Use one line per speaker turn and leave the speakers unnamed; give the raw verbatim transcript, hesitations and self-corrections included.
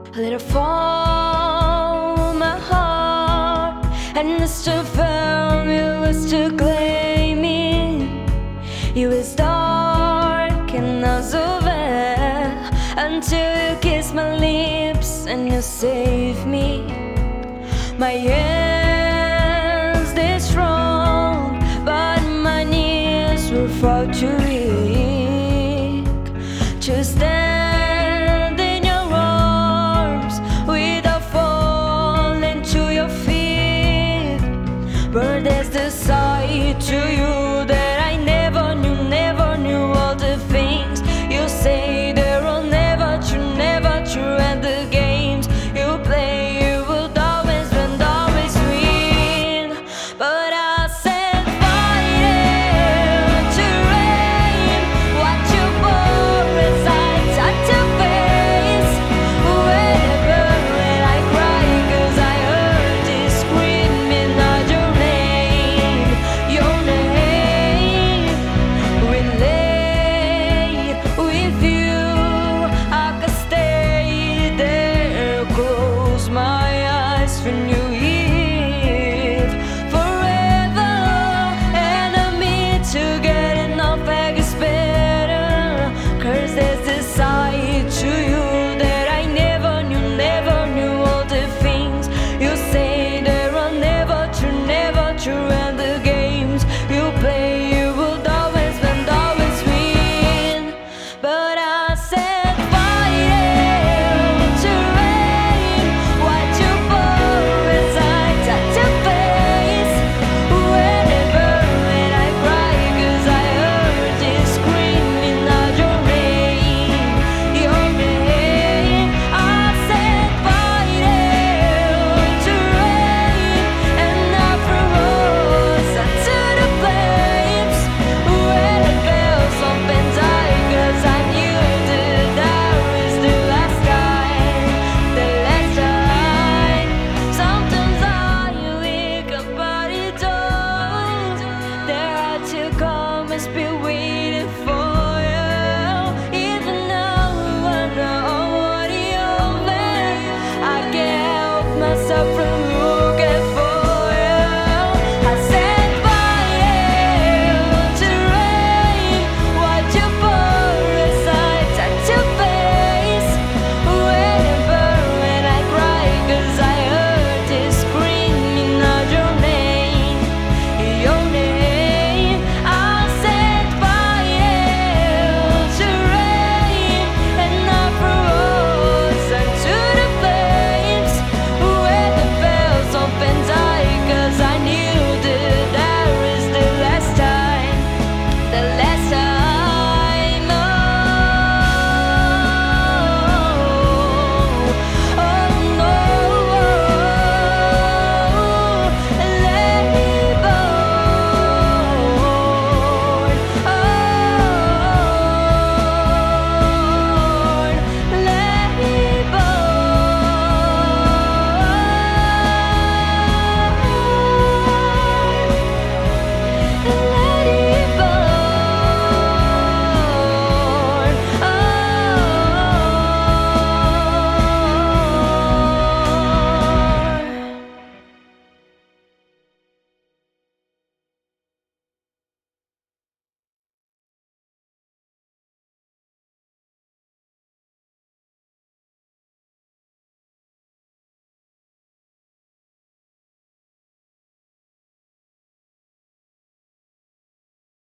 I let it fall my heart, and it's to film you was to claim it. You was dark and I was over until you kissed my lips and you saved me. My hands they strong, but my knees were far too weak to stand in your arms without falling to your feet. But there's the side to you that I never knew, never knew. All the things you say, they're all never true, never true. And the games you play, you would always win, always win. But I said fighting to rain, what you bore inside, touch your face. Whenever when I cry, 'cause I heard you screaming out your name, your name. We lay with you, I could stay there, close my eyes when you leave forever. Enemy to getting off back is better, 'cause there's this side to you that I never knew, never knew. All the things you say, they're all never true, never true. And the games you play, you would always win, always win. But I said fighting to rain, what you bore inside, touch your face. Whenever when I cry, 'cause I heard you screaming out your name, your name. I said fighting to rain, and I froze to the flames. When it felt something tight, 'cause I knew that that was the last time, the last time. Sometimes I wake up, but it don't. There are to come and spill with